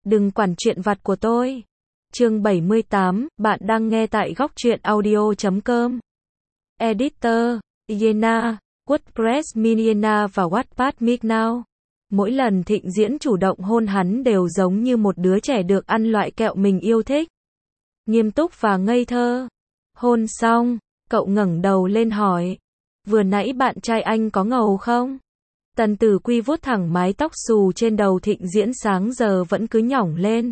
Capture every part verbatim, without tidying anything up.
đừng quản chuyện vặt của tôi. Chương bảy mươi tám, bạn đang nghe tại góc truyện audio chấm com. Editor, Yena, WordPress Miniena và Wattpad Mic Now. Mỗi lần Thịnh Diễn chủ động hôn hắn đều giống như một đứa trẻ được ăn loại kẹo mình yêu thích. Nghiêm túc và ngây thơ. Hôn xong, cậu ngẩng đầu lên hỏi. Vừa nãy bạn trai anh có ngầu không? Tần Tử Quy vuốt thẳng mái tóc xù trên đầu Thịnh Diễn sáng giờ vẫn cứ nhỏng lên.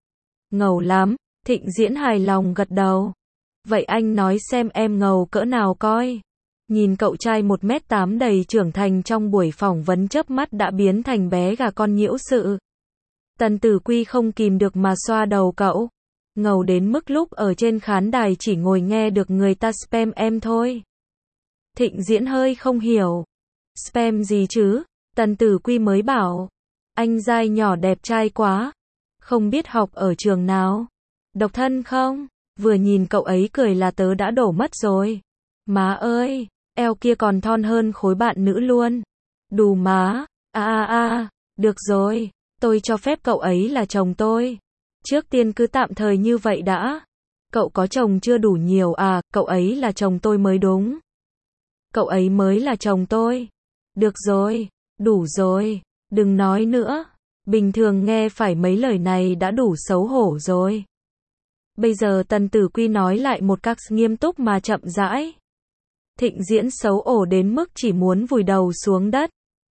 Ngầu lắm, Thịnh Diễn hài lòng gật đầu. Vậy anh nói xem em ngầu cỡ nào coi. Nhìn cậu trai một mét tám đầy trưởng thành trong buổi phỏng vấn chớp mắt đã biến thành bé gà con nhiễu sự. Tần Tử Quy không kìm được mà xoa đầu cậu. Ngầu đến mức lúc ở trên khán đài chỉ ngồi nghe được người ta spam em thôi. Thịnh Diễn hơi không hiểu. Spam gì chứ? Tần Tử Quy mới bảo. Anh dai nhỏ đẹp trai quá. Không biết học ở trường nào? Độc thân không? Vừa nhìn cậu ấy cười là tớ đã đổ mất rồi. Má ơi, eo kia còn thon hơn khối bạn nữ luôn. Đù má, a a a, được rồi, tôi cho phép cậu ấy là chồng tôi. Trước tiên cứ tạm thời như vậy đã. Cậu có chồng chưa đủ nhiều à, cậu ấy là chồng tôi mới đúng. Cậu ấy mới là chồng tôi. Được rồi, đủ rồi, đừng nói nữa. Bình thường nghe phải mấy lời này đã đủ xấu hổ rồi. Bây giờ Tần Tử Quy nói lại một cách nghiêm túc mà chậm rãi. Thịnh Diễn xấu hổ đến mức chỉ muốn vùi đầu xuống đất.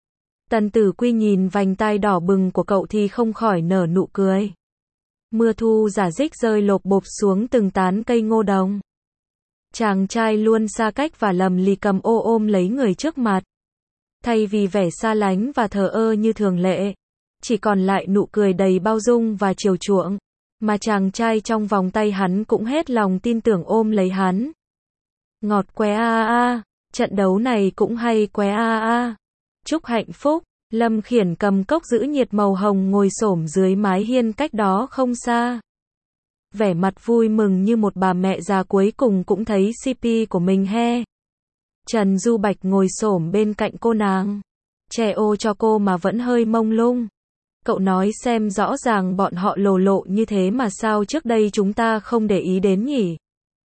Tần Tử Quy nhìn vành tai đỏ bừng của cậu thì không khỏi nở nụ cười. Mưa thu giả dích rơi lộp bộp xuống từng tán cây ngô đồng. Chàng trai luôn xa cách và lầm lì cầm ô ôm lấy người trước mặt. Thay vì vẻ xa lánh và thờ ơ như thường lệ, chỉ còn lại nụ cười đầy bao dung và chiều chuộng, mà chàng trai trong vòng tay hắn cũng hết lòng tin tưởng ôm lấy hắn. Ngọt què a a, trận đấu này cũng hay què a a. Chúc hạnh phúc. Lâm Khiển cầm cốc giữ nhiệt màu hồng ngồi xổm dưới mái hiên cách đó không xa. Vẻ mặt vui mừng như một bà mẹ già cuối cùng cũng thấy xê pê của mình he. Trần Du Bạch ngồi xổm bên cạnh cô nàng. Che ô cho cô mà vẫn hơi mông lung. Cậu nói xem rõ ràng bọn họ lồ lộ như thế mà sao trước đây chúng ta không để ý đến nhỉ?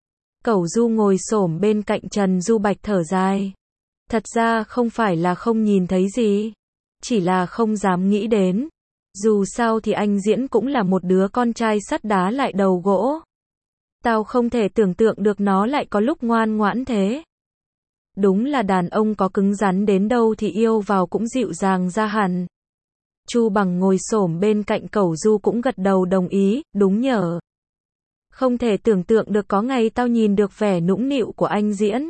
Cẩu Du ngồi xổm bên cạnh Trần Du Bạch thở dài. Thật ra không phải là không nhìn thấy gì. Chỉ là không dám nghĩ đến. Dù sao thì anh Diễn cũng là một đứa con trai sắt đá lại đầu gỗ. Tao không thể tưởng tượng được nó lại có lúc ngoan ngoãn thế. Đúng là đàn ông có cứng rắn đến đâu thì yêu vào cũng dịu dàng ra hẳn. Chu Bằng ngồi xổm bên cạnh Cẩu Du cũng gật đầu đồng ý, đúng nhở. Không thể tưởng tượng được có ngày tao nhìn được vẻ nũng nịu của anh Diễn.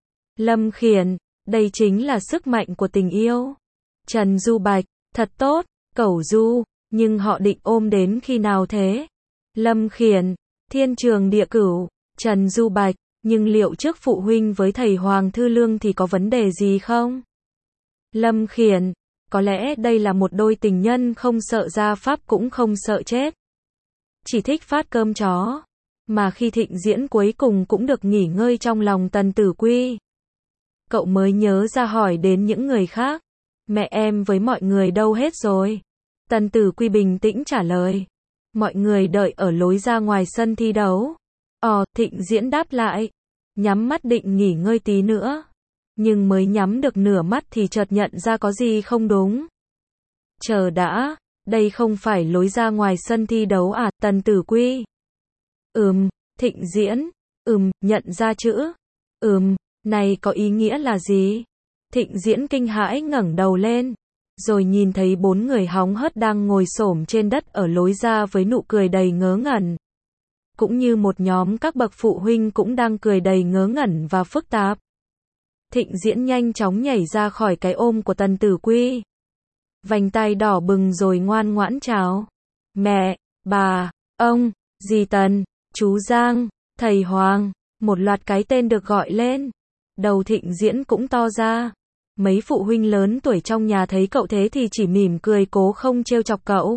Lâm Khiển, đây chính là sức mạnh của tình yêu. Trần Du Bạch, thật tốt. Cẩu Du, nhưng họ định ôm đến khi nào thế? Lâm Khiển, thiên trường địa cửu. Trần Du Bạch, nhưng liệu trước phụ huynh với thầy Hoàng Thư Lương thì có vấn đề gì không? Lâm Khiển, có lẽ đây là một đôi tình nhân không sợ gia pháp cũng không sợ chết. Chỉ thích phát cơm chó. Mà khi Thịnh Diễn cuối cùng cũng được nghỉ ngơi trong lòng Tần Tử Quy. Cậu mới nhớ ra hỏi đến những người khác. Mẹ em với mọi người đâu hết rồi? Tần Tử Quy bình tĩnh trả lời. Mọi người đợi ở lối ra ngoài sân thi đấu. Ồ, Thịnh Diễn đáp lại. Nhắm mắt định nghỉ ngơi tí nữa. Nhưng mới nhắm được nửa mắt thì chợt nhận ra có gì không đúng. Chờ đã, đây không phải lối ra ngoài sân thi đấu à? Tần Tử Quy. Ừm, Thịnh Diễn. Ừm, nhận ra chữ. Ừm, này có ý nghĩa là gì? Thịnh Diễn kinh hãi ngẩng đầu lên, rồi nhìn thấy bốn người hóng hớt đang ngồi xổm trên đất ở lối ra với nụ cười đầy ngớ ngẩn. Cũng như một nhóm các bậc phụ huynh cũng đang cười đầy ngớ ngẩn và phức tạp. Thịnh Diễn nhanh chóng nhảy ra khỏi cái ôm của Tần Tử Quy. Vành tai đỏ bừng rồi ngoan ngoãn chào. Mẹ, bà, ông, dì Tần, chú Giang, thầy Hoàng, một loạt cái tên được gọi lên. Đầu Thịnh Diễn cũng to ra. Mấy phụ huynh lớn tuổi trong nhà thấy cậu thế thì chỉ mỉm cười cố không trêu chọc cậu.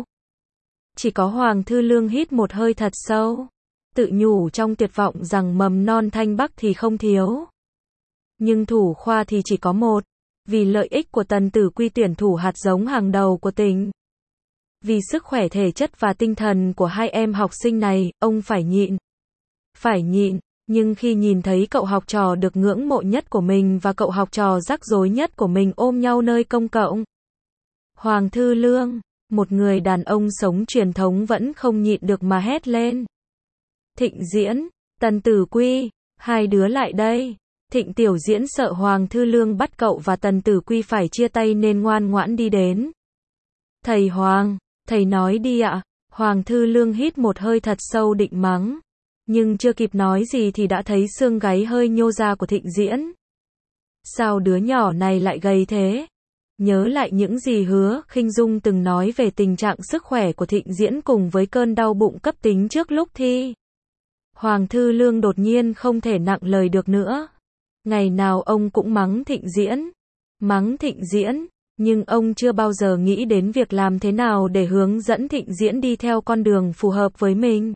Chỉ có Hoàng Thư Lương hít một hơi thật sâu, tự nhủ trong tuyệt vọng rằng mầm non Thanh Bắc thì không thiếu. Nhưng thủ khoa thì chỉ có một, vì lợi ích của Tần Tử Quy tuyển thủ hạt giống hàng đầu của tỉnh. Vì sức khỏe thể chất và tinh thần của hai em học sinh này, ông phải nhịn. Phải nhịn, nhưng khi nhìn thấy cậu học trò được ngưỡng mộ nhất của mình và cậu học trò rắc rối nhất của mình ôm nhau nơi công cộng. Hoàng Thư Lương, một người đàn ông sống truyền thống vẫn không nhịn được mà hét lên. Thịnh Diễn, Tần Tử Quy, hai đứa lại đây. Thịnh Tiểu Diễn sợ Hoàng Thư Lương bắt cậu và Tần Tử Quy phải chia tay nên ngoan ngoãn đi đến. Thầy Hoàng, thầy nói đi ạ. Hoàng Thư Lương hít một hơi thật sâu định mắng. Nhưng chưa kịp nói gì thì đã thấy xương gáy hơi nhô ra của Thịnh Diễn. Sao đứa nhỏ này lại gầy thế? Nhớ lại những gì Hứa Khinh Dung từng nói về tình trạng sức khỏe của Thịnh Diễn cùng với cơn đau bụng cấp tính trước lúc thi. Hoàng Thư Lương đột nhiên không thể nặng lời được nữa. Ngày nào ông cũng mắng Thịnh Diễn. Mắng Thịnh Diễn, nhưng ông chưa bao giờ nghĩ đến việc làm thế nào để hướng dẫn Thịnh Diễn đi theo con đường phù hợp với mình.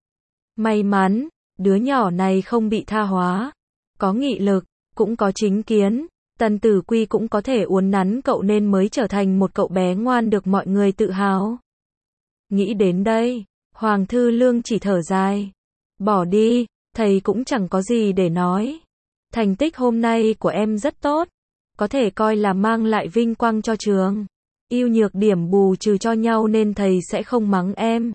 May mắn, đứa nhỏ này không bị tha hóa. Có nghị lực, cũng có chính kiến. Tần Tử Quy cũng có thể uốn nắn cậu nên mới trở thành một cậu bé ngoan được mọi người tự hào. Nghĩ đến đây, Hoàng Thư Lương chỉ thở dài. Bỏ đi, thầy cũng chẳng có gì để nói. Thành tích hôm nay của em rất tốt. Có thể coi là mang lại vinh quang cho trường. Ưu nhược điểm bù trừ cho nhau nên thầy sẽ không mắng em.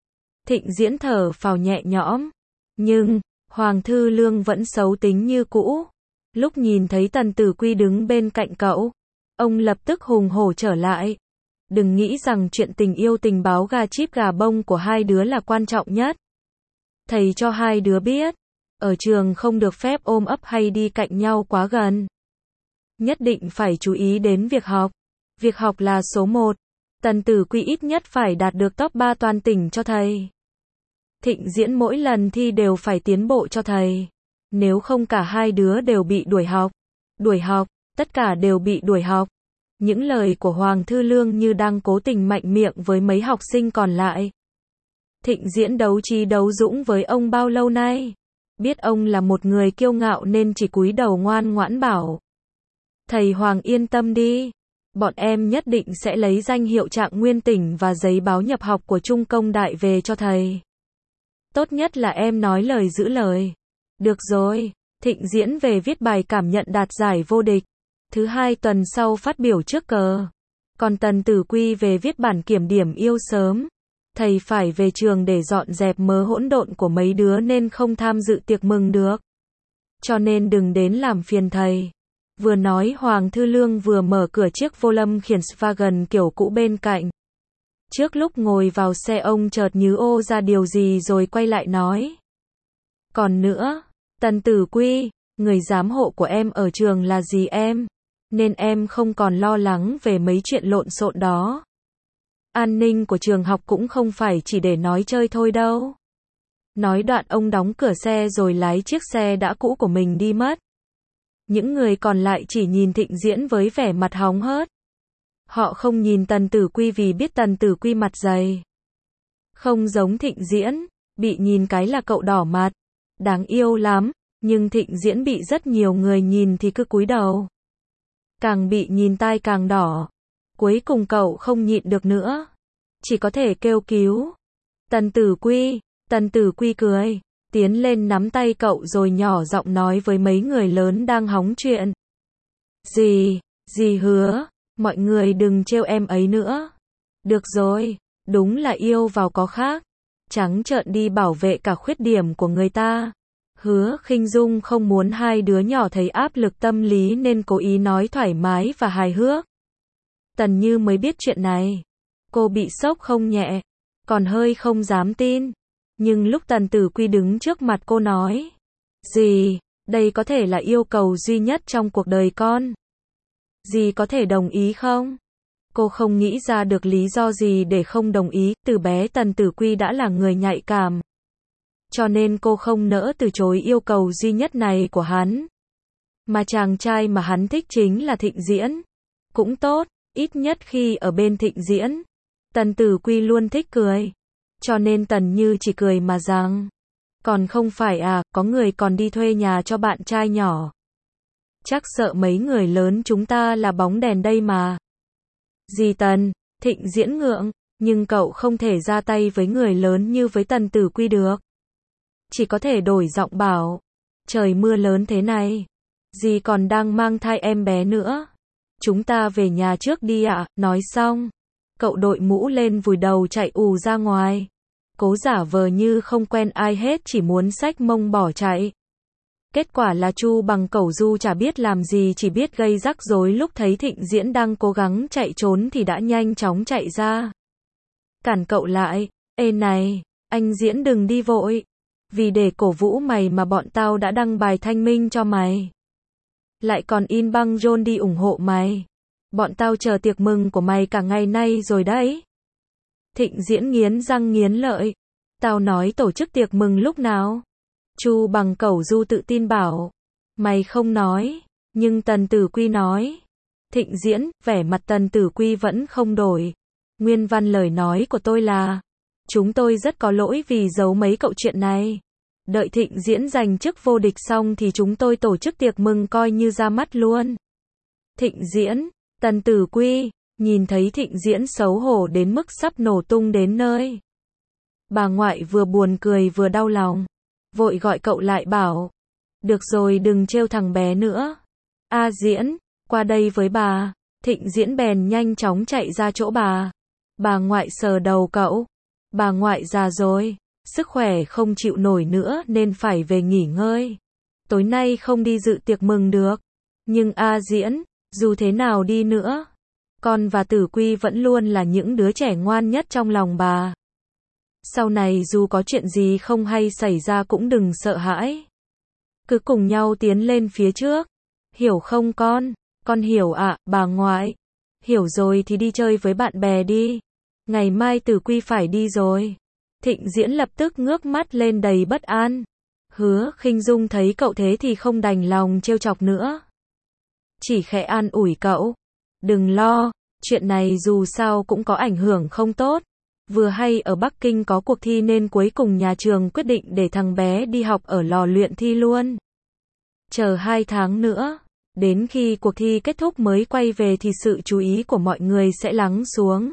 Thịnh Diễn thở phào nhẹ nhõm. Nhưng, Hoàng Thư Lương vẫn xấu tính như cũ. Lúc nhìn thấy Tần Tử Quy đứng bên cạnh cậu, ông lập tức hùng hổ trở lại. Đừng nghĩ rằng chuyện tình yêu tình báo gà chíp gà bông của hai đứa là quan trọng nhất. Thầy cho hai đứa biết, ở trường không được phép ôm ấp hay đi cạnh nhau quá gần. Nhất định phải chú ý đến việc học. Việc học là số một. Tần Tử Quy ít nhất phải đạt được top ba toàn tỉnh cho thầy. Thịnh Diễn mỗi lần thi đều phải tiến bộ cho thầy. Nếu không cả hai đứa đều bị đuổi học. Đuổi học, tất cả đều bị đuổi học. Những lời của Hoàng Thư Lương như đang cố tình mạnh miệng với mấy học sinh còn lại. Thịnh Diễn đấu trí đấu dũng với ông bao lâu nay. Biết ông là một người kiêu ngạo nên chỉ cúi đầu ngoan ngoãn bảo. Thầy Hoàng yên tâm đi. Bọn em nhất định sẽ lấy danh hiệu trạng nguyên tỉnh và giấy báo nhập học của Trung Công Đại về cho thầy. Tốt nhất là em nói lời giữ lời. Được rồi, Thịnh Diễn về viết bài cảm nhận đạt giải vô địch. Thứ hai tuần sau phát biểu trước cờ. Còn Tần Tử Quy về viết bản kiểm điểm yêu sớm. Thầy phải về trường để dọn dẹp mớ hỗn độn của mấy đứa nên không tham dự tiệc mừng được. Cho nên đừng đến làm phiền thầy. Vừa nói Hoàng Thư Lương vừa mở cửa chiếc vô lâm Volkswagen kiểu cũ bên cạnh. Trước lúc ngồi vào xe ông chợt nhớ ô ra điều gì rồi quay lại nói. Còn nữa, Tần Tử Quy, người giám hộ của em ở trường là gì em? Nên em không còn lo lắng về mấy chuyện lộn xộn đó. An ninh của trường học cũng không phải chỉ để nói chơi thôi đâu. Nói đoạn ông đóng cửa xe rồi lái chiếc xe đã cũ của mình đi mất. Những người còn lại chỉ nhìn Thịnh Diễn với vẻ mặt hóng hớt. Họ không nhìn Tần Tử Quy vì biết Tần Tử Quy mặt dày. Không giống Thịnh Diễn, bị nhìn cái là cậu đỏ mặt. Đáng yêu lắm, nhưng Thịnh Diễn bị rất nhiều người nhìn thì cứ cúi đầu. Càng bị nhìn tai càng đỏ. Cuối cùng cậu không nhịn được nữa. Chỉ có thể kêu cứu. Tần Tử Quy, Tần Tử Quy cười. Tiến lên nắm tay cậu rồi nhỏ giọng nói với mấy người lớn đang hóng chuyện. Dì, dì Hứa, mọi người đừng trêu em ấy nữa. Được rồi, đúng là yêu vào có khác. Trắng trợn đi bảo vệ cả khuyết điểm của người ta. Hứa Khinh Dung không muốn hai đứa nhỏ thấy áp lực tâm lý nên cố ý nói thoải mái và hài hước. Tần Như mới biết chuyện này. Cô bị sốc không nhẹ, còn hơi không dám tin. Nhưng lúc Tần Tử Quy đứng trước mặt cô nói. Dì, đây có thể là yêu cầu duy nhất trong cuộc đời con. Dì có thể đồng ý không? Cô không nghĩ ra được lý do gì để không đồng ý. Từ bé Tần Tử Quy đã là người nhạy cảm. Cho nên cô không nỡ từ chối yêu cầu duy nhất này của hắn. Mà chàng trai mà hắn thích chính là Thịnh Diễn. Cũng tốt, ít nhất khi ở bên Thịnh Diễn. Tần Tử Quy luôn thích cười. Cho nên Tần Như chỉ cười mà rằng. Còn không phải à, có người còn đi thuê nhà cho bạn trai nhỏ. Chắc sợ mấy người lớn chúng ta là bóng đèn đây mà. Dì Tần, Thịnh Diễn ngượng. Nhưng cậu không thể ra tay với người lớn như với Tần Tử Quy được. Chỉ có thể đổi giọng bảo. Trời mưa lớn thế này. Dì còn đang mang thai em bé nữa. Chúng ta về nhà trước đi ạ. Nói xong. Cậu đội mũ lên vùi đầu chạy ù ra ngoài. Cố giả vờ như không quen ai hết, chỉ muốn xách mông bỏ chạy. Kết quả là Chu Bằng Cẩu Du chả biết làm gì, chỉ biết gây rắc rối. Lúc thấy Thịnh Diễn đang cố gắng chạy trốn thì đã nhanh chóng chạy ra. Cản cậu lại. Ê này, anh Diễn đừng đi vội. Vì để cổ vũ mày mà bọn tao đã đăng bài thanh minh cho mày. Lại còn in băng rôn đi ủng hộ mày. Bọn tao chờ tiệc mừng của mày cả ngày nay rồi đấy. Thịnh Diễn nghiến răng nghiến lợi. Tao nói tổ chức tiệc mừng lúc nào? Chu Bằng Cẩu Du tự tin bảo. Mày không nói, nhưng Tần Tử Quy nói. Thịnh Diễn, vẻ mặt Tần Tử Quy vẫn không đổi. Nguyên văn lời nói của tôi là, chúng tôi rất có lỗi vì giấu mấy cậu chuyện này. Đợi Thịnh Diễn giành chức vô địch xong thì chúng tôi tổ chức tiệc mừng coi như ra mắt luôn. Thịnh Diễn, Tần Tử Quy, nhìn thấy Thịnh Diễn xấu hổ đến mức sắp nổ tung đến nơi. Bà ngoại vừa buồn cười vừa đau lòng. Vội gọi cậu lại bảo. Được rồi, đừng trêu thằng bé nữa. A Diễn, qua đây với bà. Thịnh Diễn bèn nhanh chóng chạy ra chỗ bà. Bà ngoại sờ đầu cậu. Bà ngoại già rồi, sức khỏe không chịu nổi nữa nên phải về nghỉ ngơi. Tối nay không đi dự tiệc mừng được. Nhưng A Diễn, dù thế nào đi nữa, con và Tử Quy vẫn luôn là những đứa trẻ ngoan nhất trong lòng bà. Sau này dù có chuyện gì không hay xảy ra cũng đừng sợ hãi. Cứ cùng nhau tiến lên phía trước. Hiểu không con? Con hiểu ạ, à, bà ngoại. Hiểu rồi thì đi chơi với bạn bè đi. Ngày mai Tử Quy phải đi rồi. Thịnh Diễn lập tức ngước mắt lên đầy bất an. Hứa Khinh Dung thấy cậu thế thì không đành lòng trêu chọc nữa. Chỉ khẽ an ủi cậu. Đừng lo, chuyện này dù sao cũng có ảnh hưởng không tốt. Vừa hay ở Bắc Kinh có cuộc thi nên cuối cùng nhà trường quyết định để thằng bé đi học ở lò luyện thi luôn. Chờ hai tháng nữa, đến khi cuộc thi kết thúc mới quay về thì sự chú ý của mọi người sẽ lắng xuống.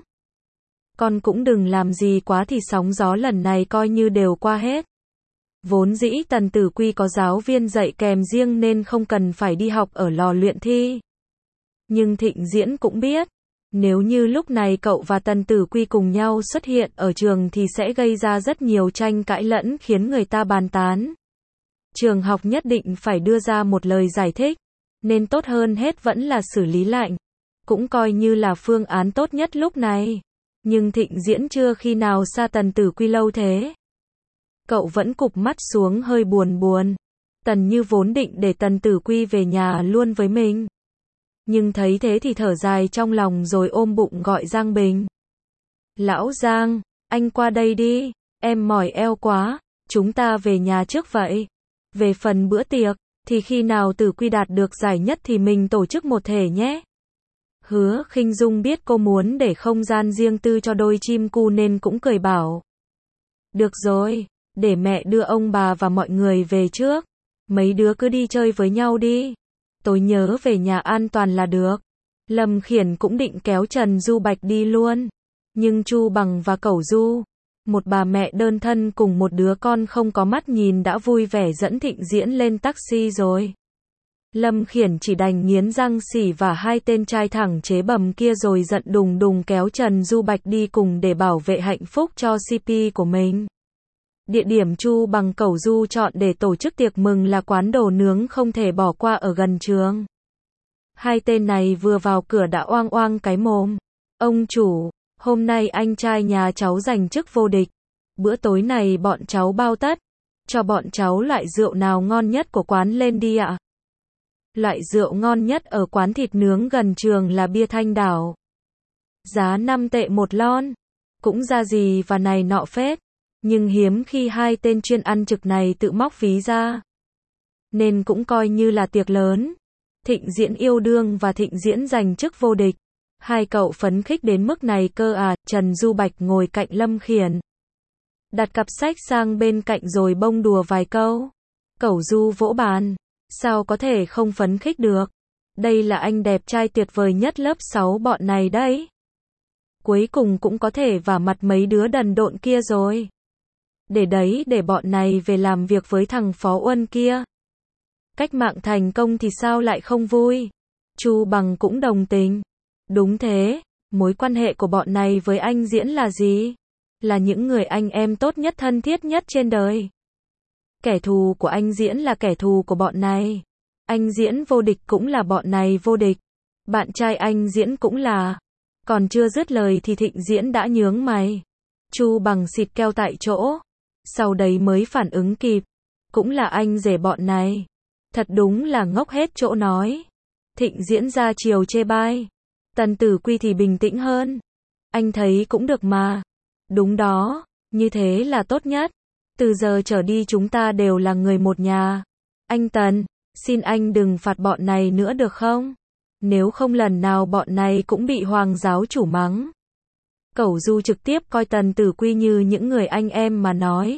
Con cũng đừng làm gì quá thì sóng gió lần này coi như đều qua hết. Vốn dĩ Tần Tử Quy có giáo viên dạy kèm riêng nên không cần phải đi học ở lò luyện thi. Nhưng Thịnh Diễn cũng biết, nếu như lúc này cậu và Tần Tử Quy cùng nhau xuất hiện ở trường thì sẽ gây ra rất nhiều tranh cãi lẫn khiến người ta bàn tán. Trường học nhất định phải đưa ra một lời giải thích, nên tốt hơn hết vẫn là xử lý lạnh. Cũng coi như là phương án tốt nhất lúc này. Nhưng Thịnh Diễn chưa khi nào xa Tần Tử Quy lâu thế. Cậu vẫn cụp mắt xuống hơi buồn buồn. Tần Như vốn định để Tần Tử Quy về nhà luôn với mình. Nhưng thấy thế thì thở dài trong lòng rồi ôm bụng gọi Giang Bình. Lão Giang, anh qua đây đi, em mỏi eo quá, chúng ta về nhà trước vậy. Về phần bữa tiệc, thì khi nào Tử Quy đạt được giải nhất thì mình tổ chức một thể nhé. Hứa Khinh Dung biết cô muốn để không gian riêng tư cho đôi chim cu nên cũng cười bảo. Được rồi, để mẹ đưa ông bà và mọi người về trước. Mấy đứa cứ đi chơi với nhau đi. Tôi nhớ về nhà an toàn là được. Lâm Khiển cũng định kéo Trần Du Bạch đi luôn. Nhưng Chu Bằng và Cẩu Du, một bà mẹ đơn thân cùng một đứa con không có mắt nhìn đã vui vẻ dẫn Thịnh Diễn lên taxi rồi. Lâm Khiển chỉ đành nghiến răng xỉ vả hai tên trai thẳng chế bầm kia rồi giận đùng đùng kéo Trần Du Bạch đi cùng để bảo vệ hạnh phúc cho xê pê của mình. Địa điểm Chu Bằng Cẩu Du chọn để tổ chức tiệc mừng là quán đồ nướng không thể bỏ qua ở gần trường. Hai tên này vừa vào cửa đã oang oang cái mồm. Ông chủ, hôm nay anh trai nhà cháu giành chức vô địch. Bữa tối này bọn cháu bao tất. Cho bọn cháu loại rượu nào ngon nhất của quán lên đi ạ. Loại rượu ngon nhất ở quán thịt nướng gần trường là bia Thanh Đảo. Giá năm tệ một lon. Cũng ra gì và này nọ phết. Nhưng hiếm khi hai tên chuyên ăn trực này tự móc ví ra. Nên cũng coi như là tiệc lớn. Thịnh Diễn yêu đương và Thịnh Diễn giành chức vô địch. Hai cậu phấn khích đến mức này cơ à. Trần Du Bạch ngồi cạnh Lâm Khiển. Đặt cặp sách sang bên cạnh rồi bông đùa vài câu. Cẩu Du vỗ bàn. Sao có thể không phấn khích được. Đây là anh đẹp trai tuyệt vời nhất lớp sáu bọn này đấy. Cuối cùng cũng có thể vả mặt mấy đứa đần độn kia rồi. Để đấy để bọn này về làm việc với thằng Phó Uân kia. Cách mạng thành công thì sao lại không vui? Chu Bằng cũng đồng tình. Đúng thế, mối quan hệ của bọn này với anh Diễn là gì? Là những người anh em tốt nhất thân thiết nhất trên đời. Kẻ thù của anh Diễn là kẻ thù của bọn này. Anh Diễn vô địch cũng là bọn này vô địch. Bạn trai anh Diễn cũng là. Còn chưa dứt lời thì Thịnh Diễn đã nhướng mày. Chu Bằng xịt keo tại chỗ. Sau đấy mới phản ứng kịp. Cũng là anh rể bọn này. Thật đúng là ngốc hết chỗ nói. Thịnh Diễn ra chiều chê bai. Tần Tử Quy thì bình tĩnh hơn. Anh thấy cũng được mà. Đúng đó, như thế là tốt nhất. Từ giờ trở đi chúng ta đều là người một nhà. Anh Tần, xin anh đừng phạt bọn này nữa được không? Nếu không lần nào bọn này cũng bị Hoàng giáo chủ mắng. Cẩu Du trực tiếp coi Tần Tử Quy như những người anh em mà nói.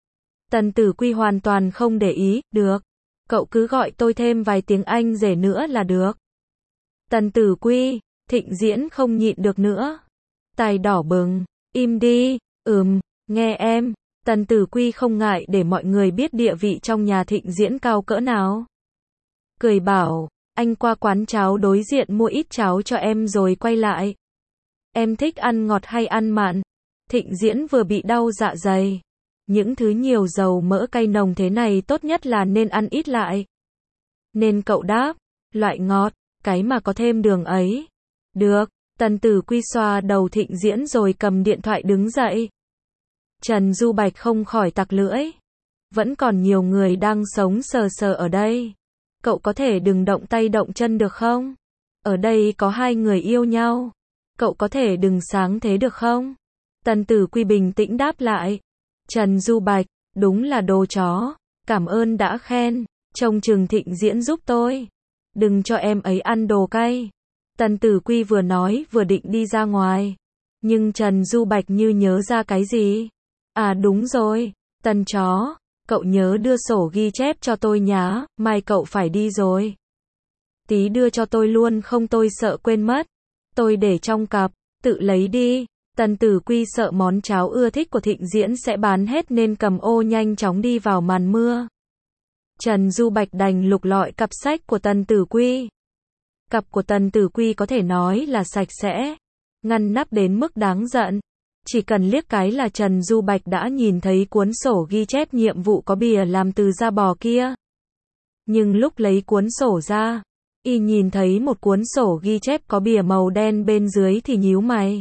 Tần Tử Quy hoàn toàn không để ý, được. Cậu cứ gọi tôi thêm vài tiếng anh rể nữa là được. Tần Tử Quy, Thịnh Diễn không nhịn được nữa. Tai đỏ bừng, im đi, ừm, nghe em. Tần Tử Quy không ngại để mọi người biết địa vị trong nhà Thịnh Diễn cao cỡ nào. Cười bảo, anh qua quán cháo đối diện mua ít cháo cho em rồi quay lại. Em thích ăn ngọt hay ăn mặn? Thịnh Diễn vừa bị đau dạ dày. Những thứ nhiều dầu mỡ cay nồng thế này tốt nhất là nên ăn ít lại. Nên cậu đáp, loại ngọt, cái mà có thêm đường ấy. Được, Tần Tử Quy xoa đầu Thịnh Diễn rồi cầm điện thoại đứng dậy. Trần Du Bạch không khỏi tặc lưỡi. Vẫn còn nhiều người đang sống sờ sờ ở đây. Cậu có thể đừng động tay động chân được không? Ở đây có hai người yêu nhau. Cậu có thể đừng sáng thế được không? Tần Tử Quy bình tĩnh đáp lại. Trần Du Bạch, đúng là đồ chó. Cảm ơn đã khen. Trông chừng Thịnh Diễn giúp tôi. Đừng cho em ấy ăn đồ cay. Tần Tử Quy vừa nói vừa định đi ra ngoài. Nhưng Trần Du Bạch như nhớ ra cái gì. À đúng rồi, Tần chó, cậu nhớ đưa sổ ghi chép cho tôi nhá, mai cậu phải đi rồi. Tí đưa cho tôi luôn không tôi sợ quên mất. Tôi để trong cặp, tự lấy đi. Tần Tử Quy sợ món cháo ưa thích của Thịnh Diễn sẽ bán hết nên cầm ô nhanh chóng đi vào màn mưa. Trần Du Bạch đành lục lọi cặp sách của Tần Tử Quy. Cặp của Tần Tử Quy có thể nói là sạch sẽ, ngăn nắp đến mức đáng giận. Chỉ cần liếc cái là Trần Du Bạch đã nhìn thấy cuốn sổ ghi chép nhiệm vụ có bìa làm từ da bò kia. Nhưng lúc lấy cuốn sổ ra, y nhìn thấy một cuốn sổ ghi chép có bìa màu đen bên dưới thì nhíu mày.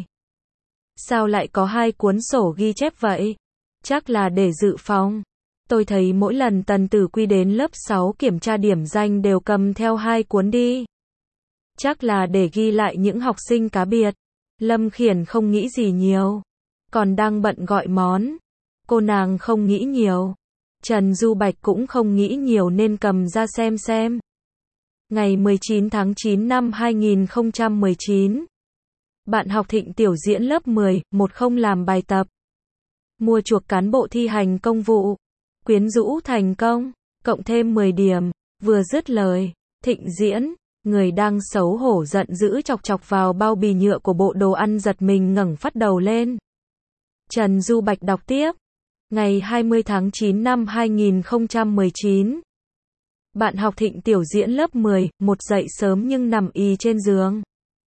Sao lại có hai cuốn sổ ghi chép vậy? Chắc là để dự phòng. Tôi thấy mỗi lần Tần Tử Quy đến lớp sáu kiểm tra điểm danh đều cầm theo hai cuốn đi. Chắc là để ghi lại những học sinh cá biệt. Lâm Khiển không nghĩ gì nhiều. Còn đang bận gọi món. Cô nàng không nghĩ nhiều. Trần Du Bạch cũng không nghĩ nhiều nên cầm ra xem xem. Ngày mười chín tháng chín năm hai nghìn không trăm mười chín. Bạn học Thịnh Tiểu Diễn lớp mười, một không làm bài tập. Mua chuộc cán bộ thi hành công vụ. Quyến rũ thành công. Cộng thêm mười điểm. Vừa dứt lời. Thịnh Diễn, người đang xấu hổ giận dữ chọc chọc vào bao bì nhựa của bộ đồ ăn giật mình ngẩng phát đầu lên. Trần Du Bạch đọc tiếp. Ngày hai mươi tháng chín năm hai nghìn không trăm mười chín. Bạn học Thịnh Tiểu Diễn lớp mười, một dậy sớm nhưng nằm ì trên giường.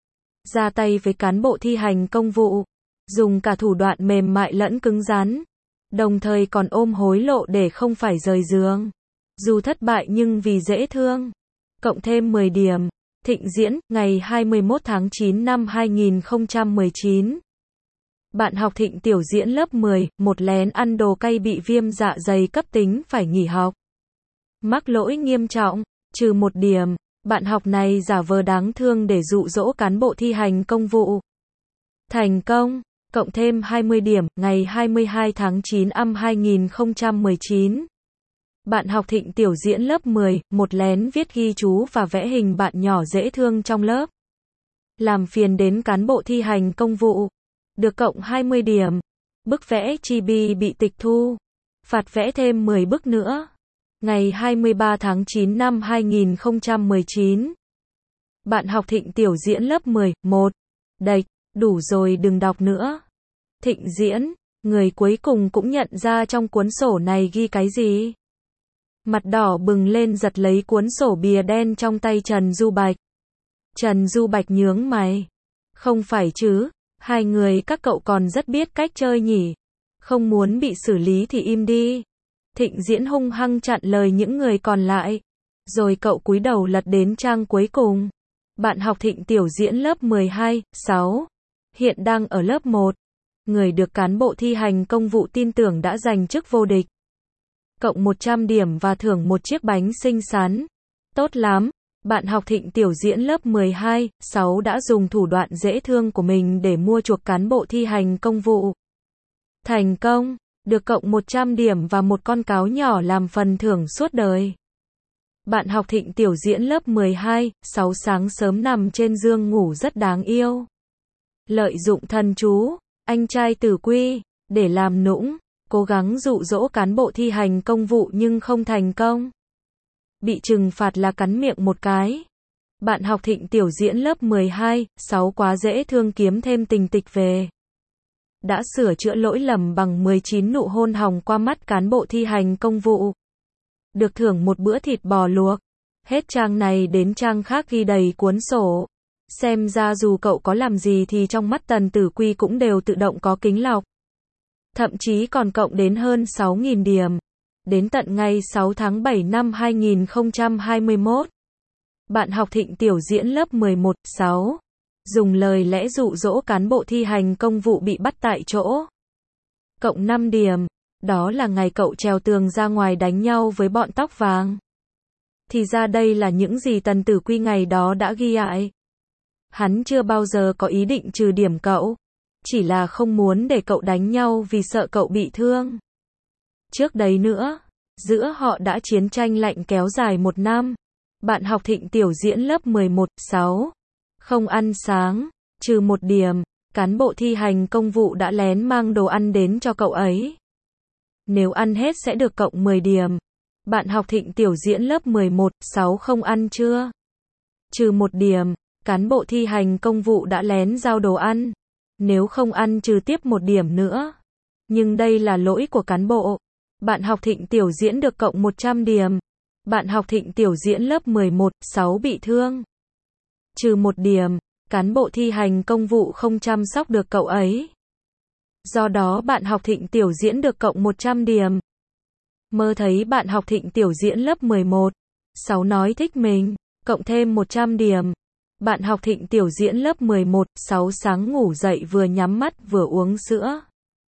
Ra tay với cán bộ thi hành công vụ. Dùng cả thủ đoạn mềm mại lẫn cứng rắn. Đồng thời còn ôm hối lộ để không phải rời giường. Dù thất bại nhưng vì dễ thương. Cộng thêm mười điểm. Thịnh Diễn, ngày hai mươi mốt tháng chín năm hai nghìn không trăm mười chín. Bạn học Thịnh Tiểu Diễn lớp mười, một lén ăn đồ cay bị viêm dạ dày cấp tính phải nghỉ học. Mắc lỗi nghiêm trọng, trừ một điểm. Bạn học này giả vờ đáng thương để dụ dỗ cán bộ thi hành công vụ. Thành công, cộng thêm hai mươi điểm, ngày hai mươi hai tháng chín năm hai nghìn không trăm mười chín. Bạn học Thịnh Tiểu Diễn lớp mười, một lén viết ghi chú và vẽ hình bạn nhỏ dễ thương trong lớp. Làm phiền đến cán bộ thi hành công vụ. Được cộng hai mươi điểm. Bức vẽ chibi bị tịch thu. Phạt vẽ thêm mười bức nữa. Ngày hai mươi ba tháng chín năm hai nghìn không trăm mười chín. Bạn học Thịnh Tiểu Diễn lớp mười, một. Đệch, Đủ rồi đừng đọc nữa. Thịnh Diễn, người cuối cùng cũng nhận ra trong cuốn sổ này ghi cái gì. Mặt đỏ bừng lên giật lấy cuốn sổ bìa đen trong tay Trần Du Bạch. Trần Du Bạch nhướng mày. Không phải chứ, hai người các cậu còn rất biết cách chơi nhỉ. Không muốn bị xử lý thì im đi. Thịnh Diễn hung hăng chặn lời những người còn lại. Rồi cậu cúi đầu lật đến trang cuối cùng. Bạn học Thịnh Tiểu Diễn lớp mười hai, sáu. Hiện đang ở lớp một. Người được cán bộ thi hành công vụ tin tưởng đã giành chức vô địch. Cộng một trăm điểm và thưởng một chiếc bánh xinh xắn. Tốt lắm. Bạn học Thịnh Tiểu Diễn lớp mười hai, sáu đã dùng thủ đoạn dễ thương của mình để mua chuộc cán bộ thi hành công vụ. Thành công, được cộng một trăm điểm và một con cáo nhỏ làm phần thưởng suốt đời. Bạn học Thịnh Tiểu Diễn lớp mười hai, sáu sáng sớm nằm trên giường ngủ rất đáng yêu. Lợi dụng thần chú, anh trai Tử Quy, để làm nũng, cố gắng dụ dỗ cán bộ thi hành công vụ nhưng không thành công. Bị trừng phạt là cắn miệng một cái. Bạn học Thịnh Tiểu Diễn lớp mười hai, sáu quá dễ thương kiếm thêm tình tịch về. Đã sửa chữa lỗi lầm bằng mười chín nụ hôn hồng qua mắt cán bộ thi hành công vụ. Được thưởng một bữa thịt bò luộc. Hết trang này đến trang khác ghi đầy cuốn sổ. Xem ra dù cậu có làm gì thì trong mắt Tần Tử Quy cũng đều tự động có kính lọc. Thậm chí còn cộng đến hơn sáu nghìn điểm. Đến tận ngày sáu tháng bảy năm hai nghìn không trăm hai mươi mốt. Bạn học Thịnh Tiểu Diễn lớp mười một, sáu. Dùng lời lẽ dụ dỗ cán bộ thi hành công vụ bị bắt tại chỗ. Cộng năm điểm. Đó là ngày cậu trèo tường ra ngoài đánh nhau với bọn tóc vàng. Thì ra đây là những gì Tần Tử Quy ngày đó đã ghi lại. Hắn chưa bao giờ có ý định trừ điểm cậu. Chỉ là không muốn để cậu đánh nhau vì sợ cậu bị thương. Trước đấy nữa, giữa họ đã chiến tranh lạnh kéo dài một năm. Bạn học Thịnh Tiểu Diễn lớp mười một, sáu. Không ăn sáng, trừ một điểm, cán bộ thi hành công vụ đã lén mang đồ ăn đến cho cậu ấy. Nếu ăn hết sẽ được cộng mười điểm. Bạn học Thịnh Tiểu Diễn lớp mười một, sáu không ăn chưa? Trừ một điểm, cán bộ thi hành công vụ đã lén giao đồ ăn. Nếu không ăn trừ tiếp một điểm nữa. Nhưng đây là lỗi của cán bộ. Bạn học Thịnh Tiểu Diễn được cộng một trăm điểm. Bạn học Thịnh Tiểu Diễn lớp mười một, sáu bị thương. Trừ một điểm, cán bộ thi hành công vụ không chăm sóc được cậu ấy. Do đó bạn học Thịnh Tiểu Diễn được cộng một trăm điểm. Mơ thấy bạn học Thịnh Tiểu Diễn lớp mười một, sáu nói thích mình, cộng thêm một trăm điểm. Bạn học Thịnh Tiểu Diễn lớp mười một, sáu sáng ngủ dậy vừa nhắm mắt vừa uống sữa.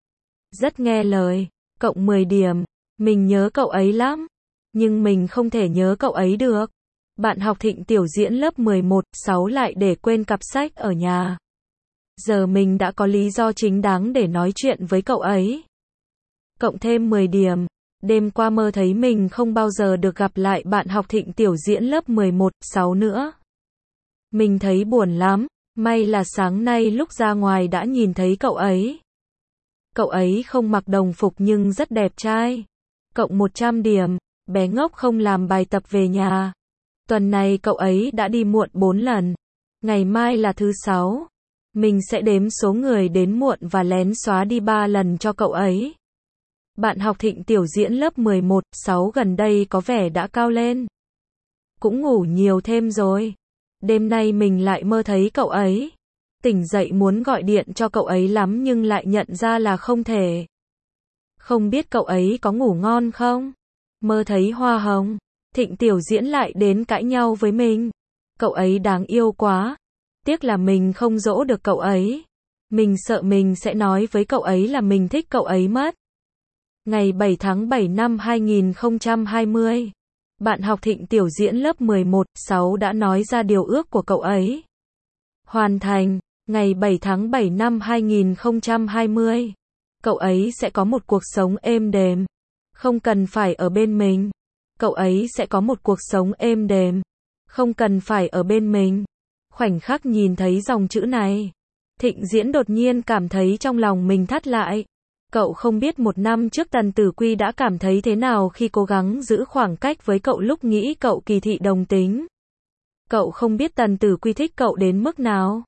Rất nghe lời, cộng mười điểm. Mình nhớ cậu ấy lắm, nhưng mình không thể nhớ cậu ấy được. Bạn học Thịnh Tiểu Diễn lớp mười một, sáu lại để quên cặp sách ở nhà. Giờ mình đã có lý do chính đáng để nói chuyện với cậu ấy. Cộng thêm mười điểm. Đêm qua mơ thấy mình không bao giờ được gặp lại bạn học Thịnh Tiểu Diễn lớp mười một, sáu nữa. Mình thấy buồn lắm, may là sáng nay lúc ra ngoài đã nhìn thấy cậu ấy. Cậu ấy không mặc đồng phục nhưng rất đẹp trai. Cộng một trăm điểm, bé ngốc không làm bài tập về nhà. Tuần này cậu ấy đã đi muộn bốn lần. Ngày mai là thứ sáu. Mình sẽ đếm số người đến muộn và lén xóa đi ba lần cho cậu ấy. Bạn học Thịnh Tiểu Diễn lớp mười một, sáu gần đây có vẻ đã cao lên. Cũng ngủ nhiều thêm rồi. Đêm nay mình lại mơ thấy cậu ấy. Tỉnh dậy muốn gọi điện cho cậu ấy lắm nhưng lại nhận ra là không thể. Không biết cậu ấy có ngủ ngon không? Mơ thấy hoa hồng. Thịnh Tiểu Diễn lại đến cãi nhau với mình. Cậu ấy đáng yêu quá. Tiếc là mình không dỗ được cậu ấy. Mình sợ mình sẽ nói với cậu ấy là mình thích cậu ấy mất. Ngày bảy tháng bảy năm hai nghìn không trăm hai mươi. Bạn học Thịnh Tiểu Diễn lớp mười một, sáu đã nói ra điều ước của cậu ấy. Hoàn thành. Ngày bảy tháng bảy năm hai nghìn không trăm hai mươi. Cậu ấy sẽ có một cuộc sống êm đềm. Không cần phải ở bên mình. Cậu ấy sẽ có một cuộc sống êm đềm. Không cần phải ở bên mình. Khoảnh khắc nhìn thấy dòng chữ này, Thịnh Diễn đột nhiên cảm thấy trong lòng mình thắt lại. Cậu không biết một năm trước Tần Tử Quy đã cảm thấy thế nào khi cố gắng giữ khoảng cách với cậu lúc nghĩ cậu kỳ thị đồng tính. Cậu không biết Tần Tử Quy thích cậu đến mức nào.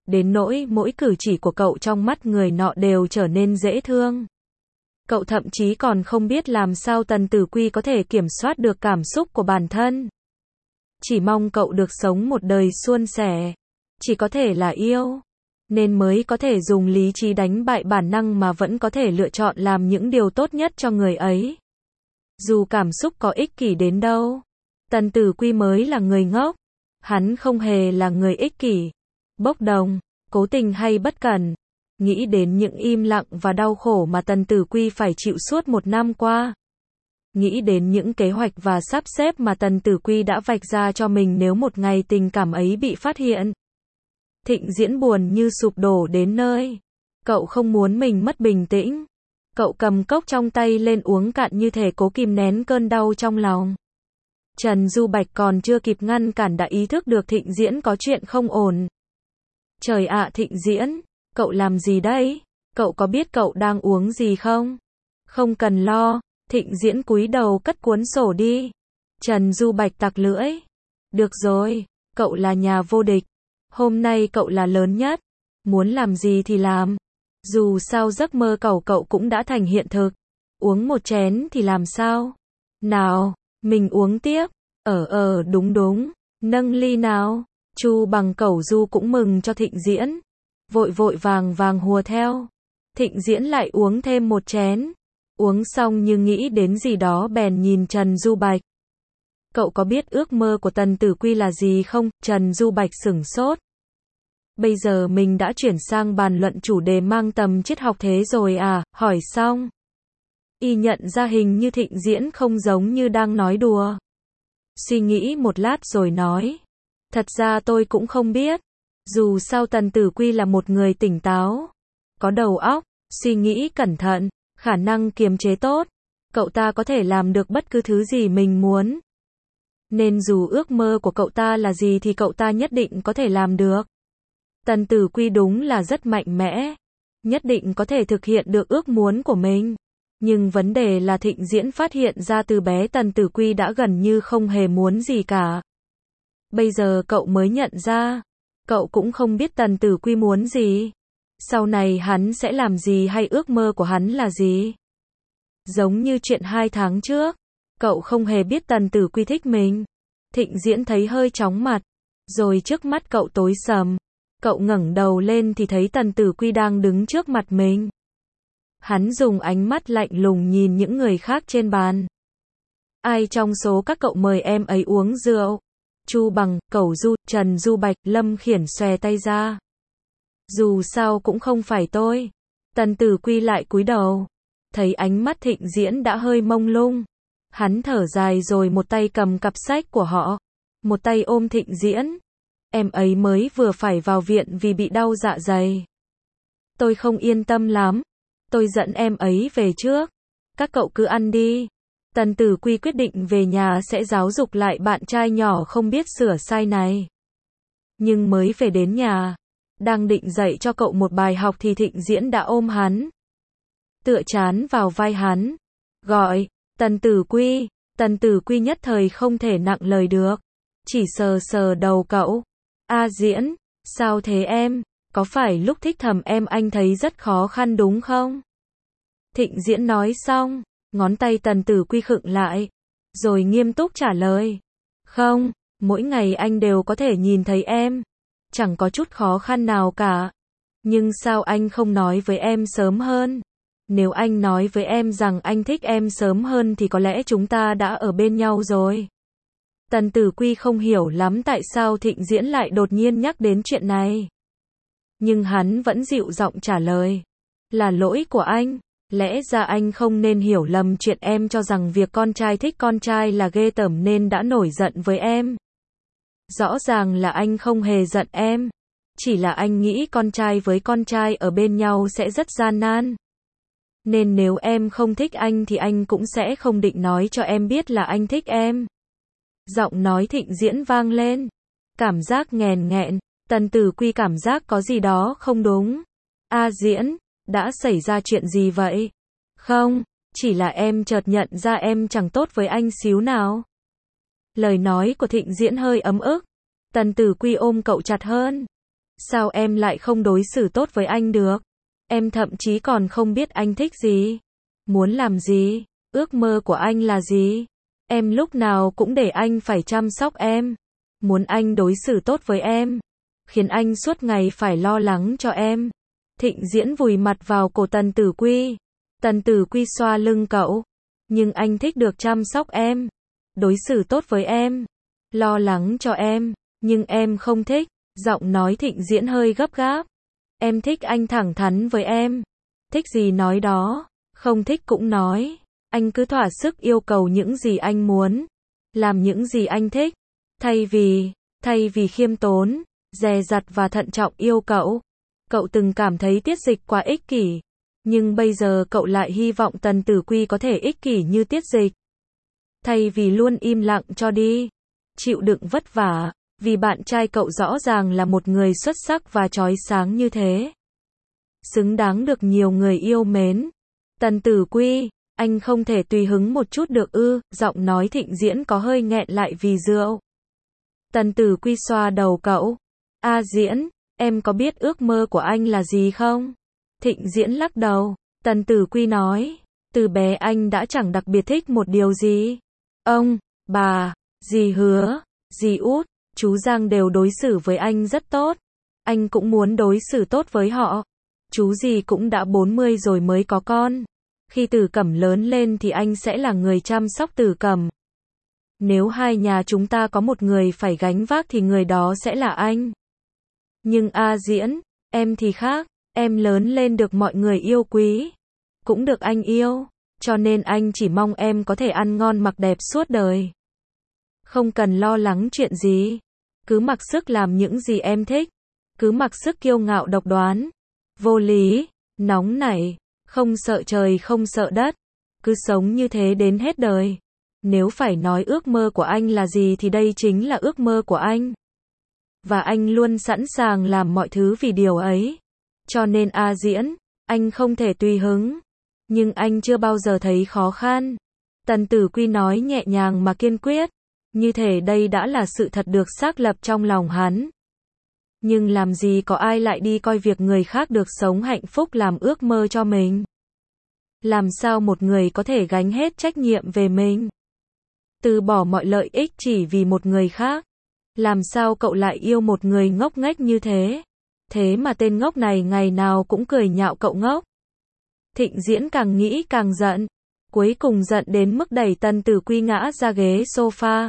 đến nỗi mỗi cử chỉ của cậu trong mắt người nọ đều trở nên dễ thương. Cậu thậm chí còn không biết làm sao Tần Tử Quy có thể kiểm soát được cảm xúc của bản thân. Chỉ mong cậu được sống một đời suôn sẻ. Chỉ có thể là yêu. Nên mới có thể dùng lý trí đánh bại bản năng mà vẫn có thể lựa chọn làm những điều tốt nhất cho người ấy. Dù cảm xúc có ích kỷ đến đâu, Tần Tử Quy mới là người ngốc. Hắn không hề là người ích kỷ, bốc đồng, cố tình hay bất cẩn. Nghĩ đến những im lặng và đau khổ mà Tần Tử Quy phải chịu suốt một năm qua. Nghĩ đến những kế hoạch và sắp xếp mà Tần Tử Quy đã vạch ra cho mình nếu một ngày tình cảm ấy bị phát hiện. Thịnh Diễn buồn như sụp đổ đến nơi. Cậu không muốn mình mất bình tĩnh. Cậu cầm cốc trong tay lên uống cạn như thể cố kìm nén cơn đau trong lòng. Trần Du Bạch còn chưa kịp ngăn cản đã ý thức được Thịnh Diễn có chuyện không ổn. Trời ạ, Thịnh Diễn, cậu làm gì đấy? Cậu có biết cậu đang uống gì không? Không cần lo. Thịnh Diễn cúi đầu cất cuốn sổ đi. Trần Du Bạch tặc lưỡi. Được rồi, cậu là nhà vô địch. Hôm nay cậu là lớn nhất. Muốn làm gì thì làm. Dù sao giấc mơ cậu cậu cũng đã thành hiện thực. Uống một chén thì làm sao? Nào, mình uống tiếp. Ờ ờ đúng đúng. Nâng ly nào. Chu Bằng Cẩu Du cũng mừng cho Thịnh Diễn. Vội vội vàng vàng hùa theo. Thịnh Diễn lại uống thêm một chén. Uống xong như nghĩ đến gì đó bèn nhìn Trần Du Bạch. Cậu có biết ước mơ của Tần Tử Quy là gì không? Trần Du Bạch sửng sốt. Bây giờ mình đã chuyển sang bàn luận chủ đề mang tầm triết học thế rồi à? Hỏi xong. Y nhận ra hình như Thịnh Diễn không giống như đang nói đùa. Suy nghĩ một lát rồi nói. Thật ra tôi cũng không biết. Dù sao Tần Tử Quy là một người tỉnh táo. Có đầu óc, suy nghĩ cẩn thận, khả năng kiềm chế tốt. Cậu ta có thể làm được bất cứ thứ gì mình muốn. Nên dù ước mơ của cậu ta là gì thì cậu ta nhất định có thể làm được. Tần Tử Quy đúng là rất mạnh mẽ. Nhất định có thể thực hiện được ước muốn của mình. Nhưng vấn đề là Thịnh Diễn phát hiện ra từ bé Tần Tử Quy đã gần như không hề muốn gì cả. Bây giờ cậu mới nhận ra. Cậu cũng không biết Tần Tử Quy muốn gì. Sau này hắn sẽ làm gì hay ước mơ của hắn là gì. Giống như chuyện hai tháng trước. Cậu không hề biết Tần Tử Quy thích mình. Thịnh Diễn thấy hơi chóng mặt. Rồi trước mắt cậu tối sầm. Cậu ngẩng đầu lên thì thấy Tần Tử Quy đang đứng trước mặt mình. Hắn dùng ánh mắt lạnh lùng nhìn những người khác trên bàn. Ai trong số các cậu mời em ấy uống rượu? Chu Bằng, Cẩu Du, Trần Du Bạch, Lâm Khiển xòe tay ra. Dù sao cũng không phải tôi. Tần Tử Quy lại cúi đầu. Thấy ánh mắt Thịnh Diễn đã hơi mông lung. Hắn thở dài rồi một tay cầm cặp sách của họ. Một tay ôm Thịnh Diễn. Em ấy mới vừa phải vào viện vì bị đau dạ dày. Tôi không yên tâm lắm. Tôi dẫn em ấy về trước. Các cậu cứ ăn đi. Tần Tử Quy quyết định về nhà sẽ giáo dục lại bạn trai nhỏ không biết sửa sai này. Nhưng mới về đến nhà, đang định dạy cho cậu một bài học thì Thịnh Diễn đã ôm hắn. Tựa trán vào vai hắn. Gọi, Tần Tử Quy. Tần Tử Quy nhất thời không thể nặng lời được. Chỉ sờ sờ đầu cậu. A Diễn, sao thế em? Có phải lúc thích thầm em anh thấy rất khó khăn đúng không? Thịnh Diễn nói xong, ngón tay Tần Tử Quy khựng lại. Rồi nghiêm túc trả lời. Không, mỗi ngày anh đều có thể nhìn thấy em. Chẳng có chút khó khăn nào cả. Nhưng sao anh không nói với em sớm hơn? Nếu anh nói với em rằng anh thích em sớm hơn thì có lẽ chúng ta đã ở bên nhau rồi. Tần Tử Quy không hiểu lắm tại sao Thịnh Diễn lại đột nhiên nhắc đến chuyện này. Nhưng hắn vẫn dịu giọng trả lời. Là lỗi của anh. Lẽ ra anh không nên hiểu lầm chuyện em cho rằng việc con trai thích con trai là ghê tởm nên đã nổi giận với em. Rõ ràng là anh không hề giận em. Chỉ là anh nghĩ con trai với con trai ở bên nhau sẽ rất gian nan. Nên nếu em không thích anh thì anh cũng sẽ không định nói cho em biết là anh thích em. Giọng nói Thịnh Diễn vang lên. Cảm giác nghèn nghẹn. Tần Tử Quy cảm giác có gì đó không đúng. A Diễn, đã xảy ra chuyện gì vậy? Không, chỉ là em chợt nhận ra em chẳng tốt với anh xíu nào. Lời nói của Thịnh Diễn hơi ấm ức. Tần Tử Quy ôm cậu chặt hơn. Sao em lại không đối xử tốt với anh được? Em thậm chí còn không biết anh thích gì, muốn làm gì, ước mơ của anh là gì. Em lúc nào cũng để anh phải chăm sóc em, muốn anh đối xử tốt với em, khiến anh suốt ngày phải lo lắng cho em. Thịnh Diễn vùi mặt vào cổ Tần Tử Quy. Tần Tử Quy xoa lưng cậu. Nhưng anh thích được chăm sóc em, đối xử tốt với em, lo lắng cho em, nhưng em không thích. Giọng nói Thịnh Diễn hơi gấp gáp. Em thích anh thẳng thắn với em. Thích gì nói đó, không thích cũng nói. Anh cứ thỏa sức yêu cầu những gì anh muốn, làm những gì anh thích. Thay vì, thay vì khiêm tốn, dè dặt và thận trọng yêu cậu. Cậu từng cảm thấy Tiết Dịch quá ích kỷ. Nhưng bây giờ cậu lại hy vọng Tần Tử Quy có thể ích kỷ như Tiết Dịch. Thay vì luôn im lặng cho đi, chịu đựng vất vả, vì bạn trai cậu rõ ràng là một người xuất sắc và chói sáng như thế. Xứng đáng được nhiều người yêu mến. Tần Tử Quy, anh không thể tùy hứng một chút được ư? Giọng nói Thịnh Diễn có hơi nghẹn lại vì rượu. Tần Tử Quy xoa đầu cậu. A Diễn, em có biết ước mơ của anh là gì không? Thịnh Diễn lắc đầu. Tần Tử Quy nói, từ bé anh đã chẳng đặc biệt thích một điều gì. Ông, bà, dì Hứa, dì Út, chú Giang đều đối xử với anh rất tốt. Anh cũng muốn đối xử tốt với họ. Chú dì cũng đã bốn mươi rồi mới có con. Khi Tử Cẩm lớn lên thì anh sẽ là người chăm sóc Tử Cẩm. Nếu hai nhà chúng ta có một người phải gánh vác thì người đó sẽ là anh. Nhưng A Diễn, em thì khác. Em lớn lên được mọi người yêu quý, cũng được anh yêu, cho nên anh chỉ mong em có thể ăn ngon mặc đẹp suốt đời. Không cần lo lắng chuyện gì, cứ mặc sức làm những gì em thích, cứ mặc sức kiêu ngạo độc đoán, vô lý, nóng nảy, không sợ trời không sợ đất, cứ sống như thế đến hết đời. Nếu phải nói ước mơ của anh là gì thì đây chính là ước mơ của anh. Và anh luôn sẵn sàng làm mọi thứ vì điều ấy. Cho nên A Diễn, anh không thể tùy hứng, nhưng anh chưa bao giờ thấy khó khăn. Tần Tử Quy nói nhẹ nhàng mà kiên quyết, như thể đây đã là sự thật được xác lập trong lòng hắn. Nhưng làm gì có ai lại đi coi việc người khác được sống hạnh phúc làm ước mơ cho mình. Làm sao một người có thể gánh hết trách nhiệm về mình, từ bỏ mọi lợi ích chỉ vì một người khác. Làm sao cậu lại yêu một người ngốc nghếch như thế? Thế mà tên ngốc này ngày nào cũng cười nhạo cậu ngốc. Thịnh Diễn càng nghĩ càng giận. Cuối cùng giận đến mức đẩy Tần Tử Quy ngã ra ghế sofa.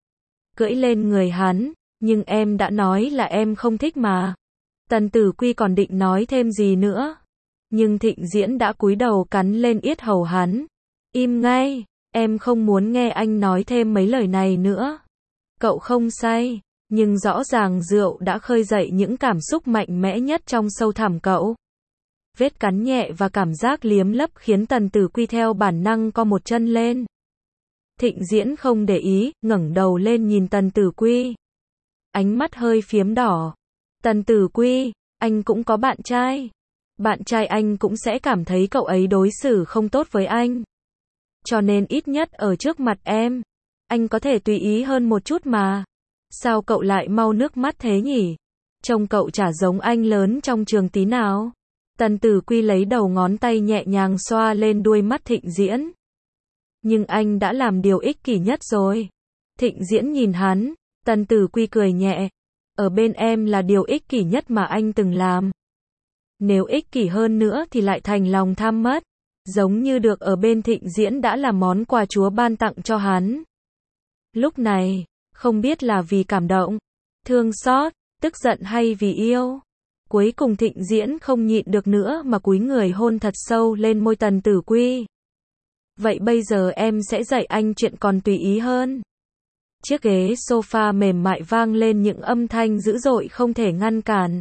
Cưỡi lên người hắn. Nhưng em đã nói là em không thích mà. Tần Tử Quy còn định nói thêm gì nữa. Nhưng Thịnh Diễn đã cúi đầu cắn lên yết hầu hắn. Im ngay, em không muốn nghe anh nói thêm mấy lời này nữa. Cậu không say. Nhưng rõ ràng rượu đã khơi dậy những cảm xúc mạnh mẽ nhất trong sâu thẳm cậu. Vết cắn nhẹ và cảm giác liếm lấp khiến Tần Tử Quy theo bản năng co một chân lên. Thịnh Diễn không để ý, ngẩng đầu lên nhìn Tần Tử Quy. Ánh mắt hơi phiếm đỏ. Tần Tử Quy, anh cũng có bạn trai. Bạn trai anh cũng sẽ cảm thấy cậu ấy đối xử không tốt với anh. Cho nên ít nhất ở trước mặt em, anh có thể tùy ý hơn một chút mà. Sao cậu lại mau nước mắt thế nhỉ? Trông cậu chả giống anh lớn trong trường tí nào. Tần Tử Quy lấy đầu ngón tay nhẹ nhàng xoa lên đuôi mắt Thịnh Diễn. Nhưng anh đã làm điều ích kỷ nhất rồi. Thịnh Diễn nhìn hắn. Tần Tử Quy cười nhẹ. Ở bên em là điều ích kỷ nhất mà anh từng làm. Nếu ích kỷ hơn nữa thì lại thành lòng tham mất. Giống như được ở bên Thịnh Diễn đã là món quà Chúa ban tặng cho hắn. Lúc này, không biết là vì cảm động, thương xót, tức giận hay vì yêu. Cuối cùng Thịnh Diễn không nhịn được nữa mà cúi người hôn thật sâu lên môi Tần Tử Quy. Vậy bây giờ em sẽ dạy anh chuyện còn tùy ý hơn. Chiếc ghế sofa mềm mại vang lên những âm thanh dữ dội không thể ngăn cản.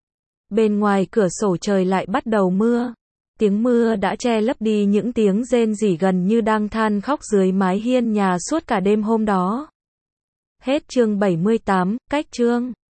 Bên ngoài cửa sổ trời lại bắt đầu mưa. Tiếng mưa đã che lấp đi những tiếng rên rỉ gần như đang than khóc dưới mái hiên nhà suốt cả đêm hôm đó. Hết chương bảy mươi tám, cách chương.